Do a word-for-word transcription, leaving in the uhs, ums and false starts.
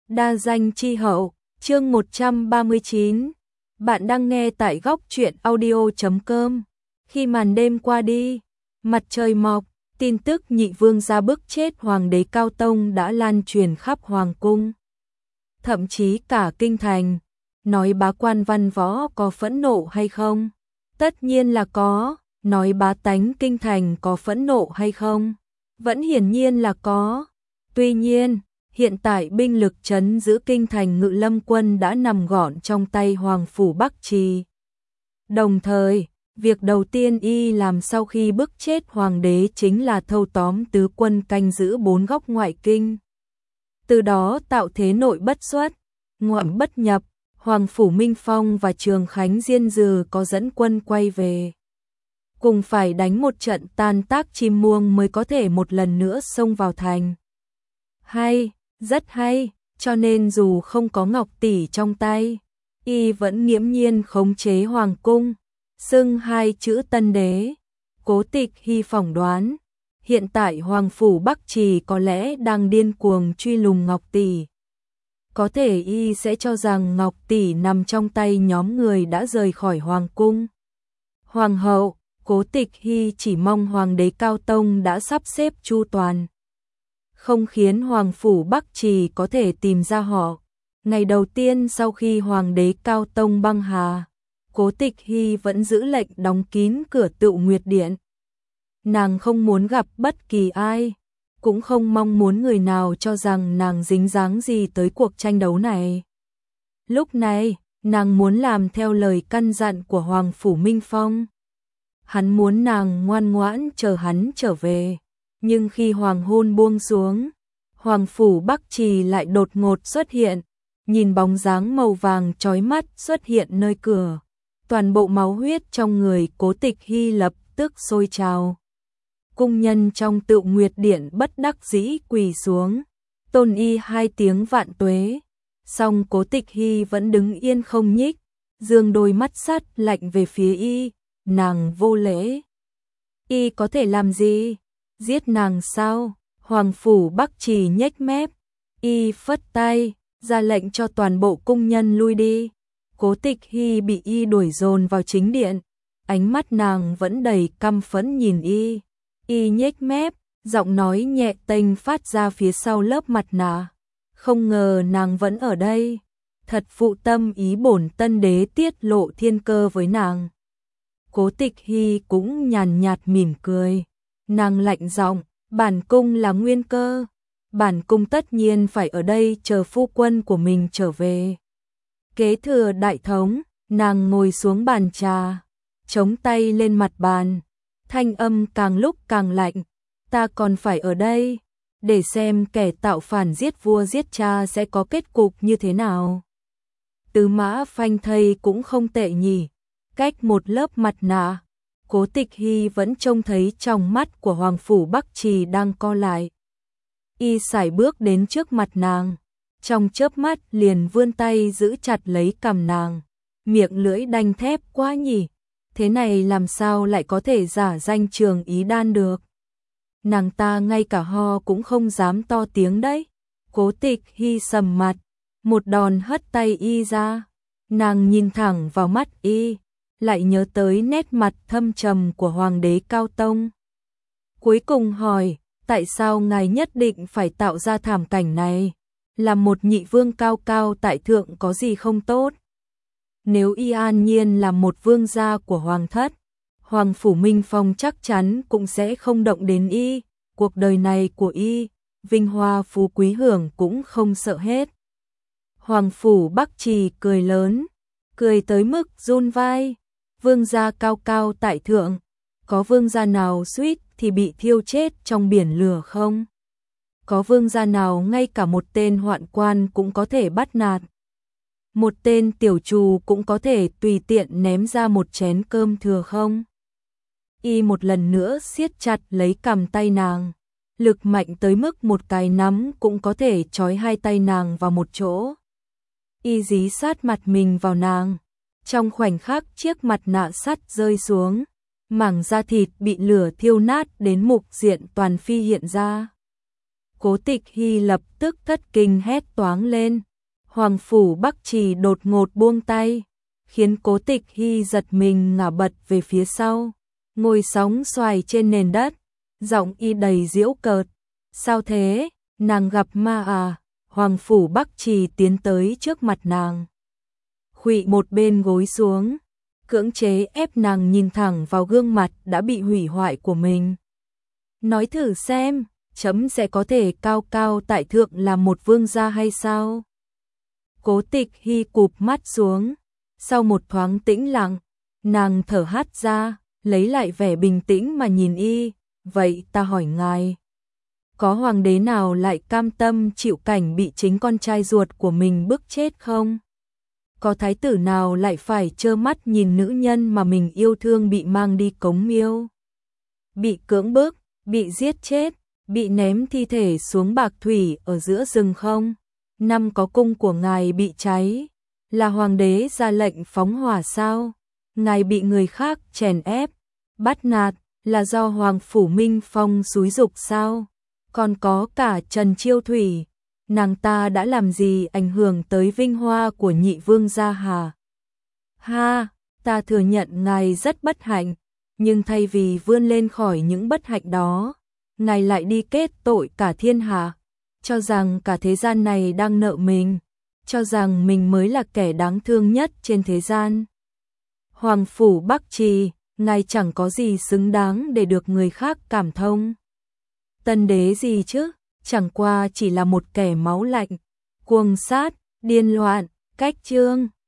Đa danh chi hậu, chương một trăm ba mươi chín. Bạn đang nghe tại góc truyện audio chấm com. Khi màn đêm qua đi, mặt trời mọc, tin tức nhị vương gia bức chết hoàng đế Cao Tông đã lan truyền khắp hoàng cung. Thậm chí cả kinh thành, nói bá quan văn võ có phẫn nộ hay không? Tất nhiên là có, nói bá tánh kinh thành có phẫn nộ hay không? Vẫn hiển nhiên là có. Tuy nhiên, hiện tại binh lực trấn giữ kinh thành Ngự Lâm quân đã nằm gọn trong tay Hoàng phủ Bắc Trì. Đồng thời, việc đầu tiên y làm sau khi bức chết hoàng đế chính là thâu tóm tứ quân canh giữ bốn góc ngoại kinh. Từ đó tạo thế nội bất xuất, ngoại bất nhập, Hoàng phủ Minh Phong và Trường Khánh Diên Dừ có dẫn quân quay về. Cùng phải đánh một trận tan tác chim muông mới có thể một lần nữa xông vào thành. Hay, rất hay, cho nên dù không có ngọc tỷ trong tay, y vẫn nghiễm nhiên khống chế hoàng cung, xưng hai chữ tân đế. Cố Tịch Hy phỏng đoán, hiện tại Hoàng phủ Bắc Trì có lẽ đang điên cuồng truy lùng ngọc tỷ. Có thể y sẽ cho rằng ngọc tỷ nằm trong tay nhóm người đã rời khỏi hoàng cung. Hoàng hậu, Cố Tịch Hy chỉ mong hoàng đế Cao Tông đã sắp xếp chu toàn, không khiến Hoàng phủ Bắc Trì có thể tìm ra họ. Ngày đầu tiên sau khi Hoàng đế Cao Tông băng hà, Cố Tịch Hy vẫn giữ lệnh đóng kín cửa Tựu Nguyệt Điện. Nàng không muốn gặp bất kỳ ai, cũng không mong muốn người nào cho rằng nàng dính dáng gì tới cuộc tranh đấu này. Lúc này, nàng muốn làm theo lời căn dặn của Hoàng phủ Minh Phong. Hắn muốn nàng ngoan ngoãn chờ hắn trở về. Nhưng khi hoàng hôn buông xuống, Hoàng phủ Bắc Trì lại đột ngột xuất hiện, nhìn bóng dáng màu vàng chói mắt xuất hiện nơi cửa. Toàn bộ máu huyết trong người Cố Tịch Hy lập tức sôi trào. Cung nhân trong Tựu Nguyệt Điện bất đắc dĩ quỳ xuống, tôn y hai tiếng vạn tuế. Song Cố Tịch Hy vẫn đứng yên không nhích, dương đôi mắt sắt lạnh về phía y. Nàng vô lễ. Y có thể làm gì? Giết nàng sao? Hoàng phủ Bắc Trì nhếch mép, y phất tay, ra lệnh cho toàn bộ cung nhân lui đi. Cố Tịch Hy bị y đuổi dồn vào chính điện, ánh mắt nàng vẫn đầy căm phẫn nhìn y. Y nhếch mép, giọng nói nhẹ tênh phát ra phía sau lớp mặt nạ. Không ngờ nàng vẫn ở đây, thật phụ tâm ý bổn tân đế tiết lộ thiên cơ với nàng. Cố Tịch Hy cũng nhàn nhạt mỉm cười. Nàng lạnh giọng, bản cung là nguyên cơ, bản cung tất nhiên phải ở đây chờ phu quân của mình trở về. Kế thừa đại thống, nàng ngồi xuống bàn trà, chống tay lên mặt bàn, thanh âm càng lúc càng lạnh. Ta còn phải ở đây, để xem kẻ tạo phản giết vua giết cha sẽ có kết cục như thế nào. Tứ mã phanh thây cũng không tệ nhỉ. Cách một lớp mặt nạ, Cố Tịch Hy vẫn trông thấy trong mắt của Hoàng phủ Bắc Trì đang co lại. Y sải bước đến trước mặt nàng, trong chớp mắt liền vươn tay giữ chặt lấy cằm nàng. Miệng lưỡi đanh thép quá nhỉ, thế này làm sao lại có thể giả danh Trường Ý Đan được. Nàng ta ngay cả ho cũng không dám to tiếng đấy. Cố Tịch Hy sầm mặt, một đòn hất tay y ra. Nàng nhìn thẳng vào mắt y, lại nhớ tới nét mặt thâm trầm của Hoàng đế Cao Tông. Cuối cùng hỏi, tại sao ngài nhất định phải tạo ra thảm cảnh này? Làm một nhị vương cao cao tại thượng có gì không tốt? Nếu y an nhiên là một vương gia của Hoàng thất, Hoàng phủ Minh Phong chắc chắn cũng sẽ không động đến y. Cuộc đời này của y, vinh hoa phú quý hưởng cũng không sợ hết. Hoàng phủ Bắc Trì cười lớn, cười tới mức run vai. Vương gia cao cao tại thượng, có vương gia nào suýt thì bị thiêu chết trong biển lửa không? Có vương gia nào ngay cả một tên hoạn quan cũng có thể bắt nạt? Một tên tiểu trù cũng có thể tùy tiện ném ra một chén cơm thừa không? Y một lần nữa siết chặt lấy cằm tay nàng, lực mạnh tới mức một cái nắm cũng có thể trói hai tay nàng vào một chỗ. Y dí sát mặt mình vào nàng. Trong khoảnh khắc chiếc mặt nạ sắt rơi xuống, mảng da thịt bị lửa thiêu nát đến mục diện toàn phi hiện ra. Cố Tịch Hy lập tức thất kinh hét toáng lên. Hoàng phủ Bắc Trì đột ngột buông tay, khiến Cố Tịch Hy giật mình ngả bật về phía sau, ngồi sóng xoài trên nền đất, giọng y đầy giễu cợt. Sao thế, nàng gặp ma à? Hoàng phủ Bắc Trì tiến tới trước mặt nàng, khuỵu một bên gối xuống, cưỡng chế ép nàng nhìn thẳng vào gương mặt đã bị hủy hoại của mình. Nói thử xem, chấm sẽ có thể cao cao tại thượng là một vương gia hay sao? Cố Tịch Hy cụp mắt xuống, sau một thoáng tĩnh lặng, nàng thở hắt ra, lấy lại vẻ bình tĩnh mà nhìn y. Vậy ta hỏi ngài, có hoàng đế nào lại cam tâm chịu cảnh bị chính con trai ruột của mình bức chết không? Có thái tử nào lại phải trơ mắt nhìn nữ nhân mà mình yêu thương bị mang đi cống miêu, bị cưỡng bức, bị giết chết, bị ném thi thể xuống bạc thủy ở giữa rừng không? Năm có cung của ngài bị cháy, là hoàng đế ra lệnh phóng hỏa sao? Ngài bị người khác chèn ép, bắt nạt, là do Hoàng phủ Minh Phong xúi giục sao? Còn có cả Trần Chiêu Thủy, nàng ta đã làm gì ảnh hưởng tới vinh hoa của nhị vương gia hà? Ha, ta thừa nhận ngài rất bất hạnh, nhưng thay vì vươn lên khỏi những bất hạnh đó, ngài lại đi kết tội cả thiên hạ, cho rằng cả thế gian này đang nợ mình, cho rằng mình mới là kẻ đáng thương nhất trên thế gian. Hoàng phủ Bắc Trì, ngài chẳng có gì xứng đáng để được người khác cảm thông. Tân đế gì chứ, chẳng qua chỉ là một kẻ máu lạnh, cuồng sát, điên loạn, cách chương.